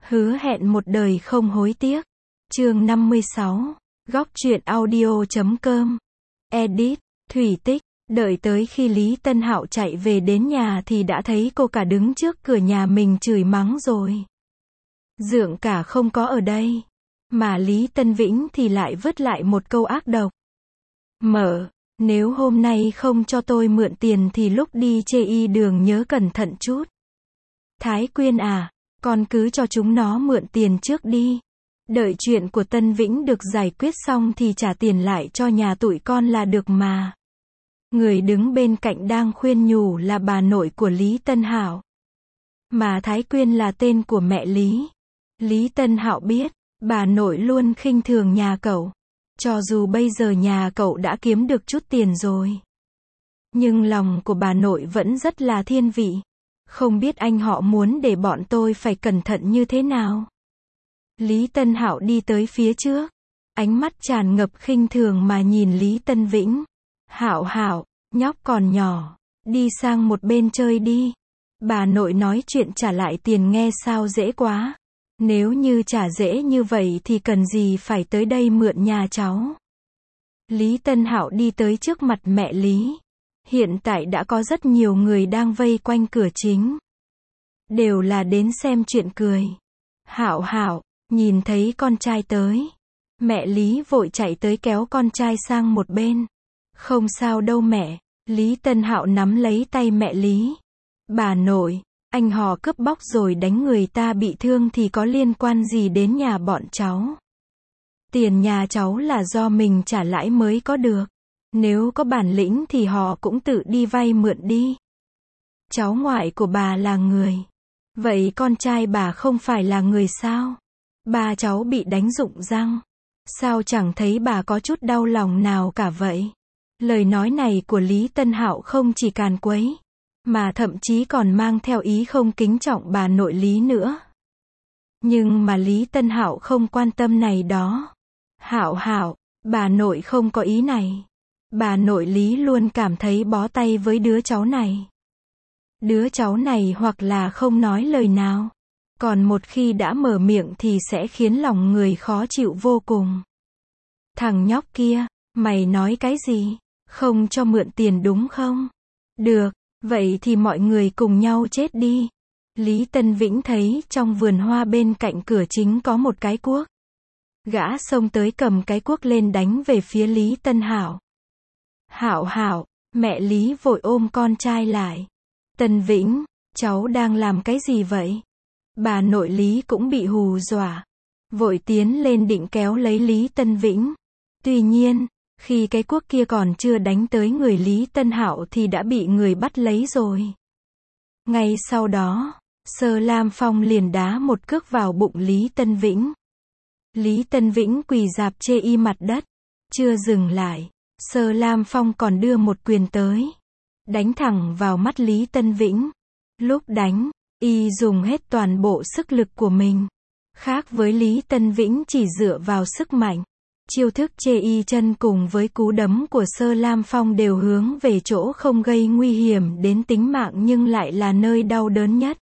Hứa hẹn một đời không hối tiếc. Chương 56. Góc truyện audio.com. Edit. Thủy Tích. Đợi tới khi Lý Tân Hạo chạy về đến nhà thì đã thấy cô cả đứng trước cửa nhà mình chửi mắng rồi. Dượng cả không có ở đây. Mà Lý Tân Vĩnh thì lại vứt lại một câu ác độc. Mở, nếu hôm nay không cho tôi mượn tiền thì lúc đi chê y đường nhớ cẩn thận chút. Thái Quyên à, con cứ cho chúng nó mượn tiền trước đi. Đợi chuyện của Tân Vĩnh được giải quyết xong thì trả tiền lại cho nhà tụi con là được mà. Người đứng bên cạnh đang khuyên nhủ là bà nội của Lý Tân Hạo. Mà Thái Quyên là tên của mẹ Lý. Lý Tân Hạo biết, bà nội luôn khinh thường nhà cậu. Cho dù bây giờ nhà cậu đã kiếm được chút tiền rồi. Nhưng lòng của bà nội vẫn rất là thiên vị. Không biết anh họ muốn để bọn tôi phải cẩn thận như thế nào. Lý Tân Hạo đi tới phía trước. Ánh mắt tràn ngập khinh thường mà nhìn Lý Tân Vĩnh. Hạo Hạo, nhóc còn nhỏ. Đi sang một bên chơi đi. Bà nội nói chuyện trả lại tiền nghe sao dễ quá. Nếu như trả dễ như vậy thì cần gì phải tới đây mượn nhà cháu. Lý Tân Hạo đi tới trước mặt mẹ Lý. Hiện tại đã có rất nhiều người đang vây quanh cửa chính. Đều là đến xem chuyện cười. Hạo Hạo, nhìn thấy con trai tới. Mẹ Lý vội chạy tới kéo con trai sang một bên. Không sao đâu mẹ. Lý Tân Hạo nắm lấy tay mẹ Lý. Bà nội, anh họ cướp bóc rồi đánh người ta bị thương thì có liên quan gì đến nhà bọn cháu. Tiền nhà cháu là do mình trả lãi mới có được. Nếu có bản lĩnh thì họ cũng tự đi vay mượn đi. Cháu ngoại của bà là người. Vậy con trai bà không phải là người sao? Ba cháu bị đánh rụng răng. Sao chẳng thấy bà có chút đau lòng nào cả vậy? Lời nói này của Lý Tân Hạo không chỉ càn quấy, mà thậm chí còn mang theo ý không kính trọng bà nội Lý nữa. Nhưng mà Lý Tân Hạo không quan tâm này đó. Hạo Hạo, bà nội không có ý này. Bà nội Lý luôn cảm thấy bó tay với đứa cháu này. Đứa cháu này hoặc là không nói lời nào. Còn một khi đã mở miệng thì sẽ khiến lòng người khó chịu vô cùng. Thằng nhóc kia, mày nói cái gì? Không cho mượn tiền đúng không? Được, vậy thì mọi người cùng nhau chết đi. Lý Tân Vĩnh thấy trong vườn hoa bên cạnh cửa chính có một cái cuốc. Gã xông tới cầm cái cuốc lên đánh về phía Lý Tân Hạo. Hạo Hạo, mẹ Lý vội ôm con trai lại. Tân Vĩnh, cháu đang làm cái gì vậy? Bà nội Lý cũng bị hù dọa. Vội tiến lên định kéo lấy Lý Tân Vĩnh. Tuy nhiên, khi cái cuốc kia còn chưa đánh tới người Lý Tân Hạo thì đã bị người bắt lấy rồi. Ngay sau đó, Sơ Lam Phong liền đá một cước vào bụng Lý Tân Vĩnh. Lý Tân Vĩnh quỳ rạp chê y mặt đất. Chưa dừng lại, Sơ Lam Phong còn đưa một quyền tới. Đánh thẳng vào mắt Lý Tân Vĩnh. Lúc đánh, y dùng hết toàn bộ sức lực của mình. Khác với Lý Tân Vĩnh chỉ dựa vào sức mạnh. Chiêu thức chê y chân cùng với cú đấm của Sơ Lam Phong đều hướng về chỗ không gây nguy hiểm đến tính mạng nhưng lại là nơi đau đớn nhất.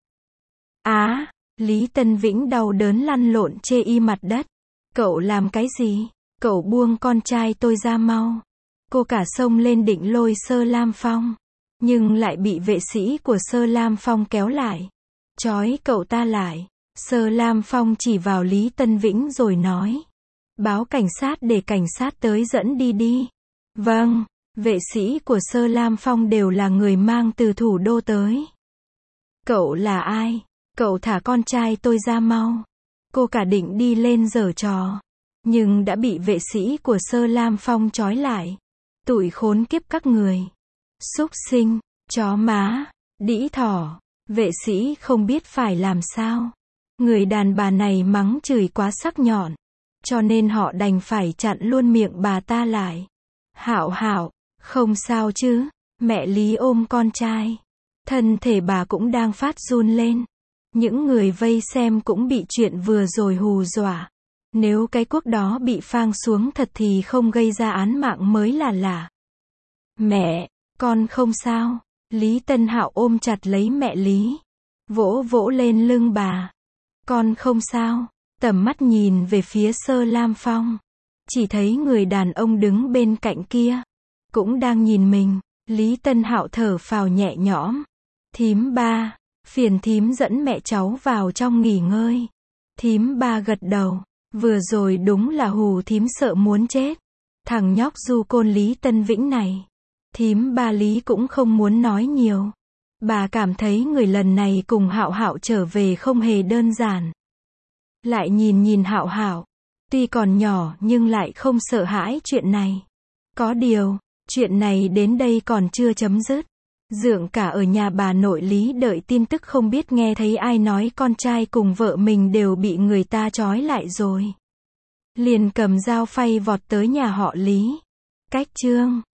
Lý Tân Vĩnh đau đớn lăn lộn chê y mặt đất. Cậu làm cái gì? Cậu buông con trai tôi ra mau. Cô cả xông lên định lôi Sơ Lam Phong. Nhưng lại bị vệ sĩ của Sơ Lam Phong kéo lại. Trói cậu ta lại. Sơ Lam Phong chỉ vào Lý Tân Vĩnh rồi nói. Báo cảnh sát để cảnh sát tới dẫn đi đi. Vâng, vệ sĩ của Sơ Lam Phong đều là người mang từ thủ đô tới. Cậu là ai? Cậu thả con trai tôi ra mau. Cô cả định đi lên giở trò. Nhưng đã bị vệ sĩ của Sơ Lam Phong trói lại. Tụi khốn kiếp các người. Súc sinh, chó má, đĩ thỏ. Vệ sĩ không biết phải làm sao. Người đàn bà này mắng chửi quá sắc nhọn. Cho nên họ đành phải chặn luôn miệng bà ta lại. Hạo Hạo, không sao chứ? Mẹ Lý ôm con trai. Thân thể bà cũng đang phát run lên. Những người vây xem cũng bị chuyện vừa rồi hù dọa. Nếu cái cuốc đó bị phang xuống thật thì không gây ra án mạng mới là lạ. Mẹ, con không sao. Lý Tân Hạo ôm chặt lấy mẹ Lý. Vỗ vỗ lên lưng bà. Con không sao. Tầm mắt nhìn về phía Sơ Lam Phong. Chỉ thấy người đàn ông đứng bên cạnh kia. Cũng đang nhìn mình. Lý Tân Hạo thở phào nhẹ nhõm. Thím ba, phiền thím dẫn mẹ cháu vào trong nghỉ ngơi. Thím ba gật đầu. Vừa rồi đúng là hù thím sợ muốn chết. Thằng nhóc du côn Lý Tân Vĩnh này. Thím ba Lý cũng không muốn nói nhiều. Bà cảm thấy người lần này cùng Hạo Hạo trở về không hề đơn giản. Lại nhìn Hạo Hạo. Tuy còn nhỏ nhưng lại không sợ hãi chuyện này. Có điều, chuyện này đến đây còn chưa chấm dứt. Dượng cả ở nhà bà nội Lý đợi tin tức không biết nghe thấy ai nói con trai cùng vợ mình đều bị người ta trói lại rồi. Liền cầm dao phay vọt tới nhà họ Lý. Cách chương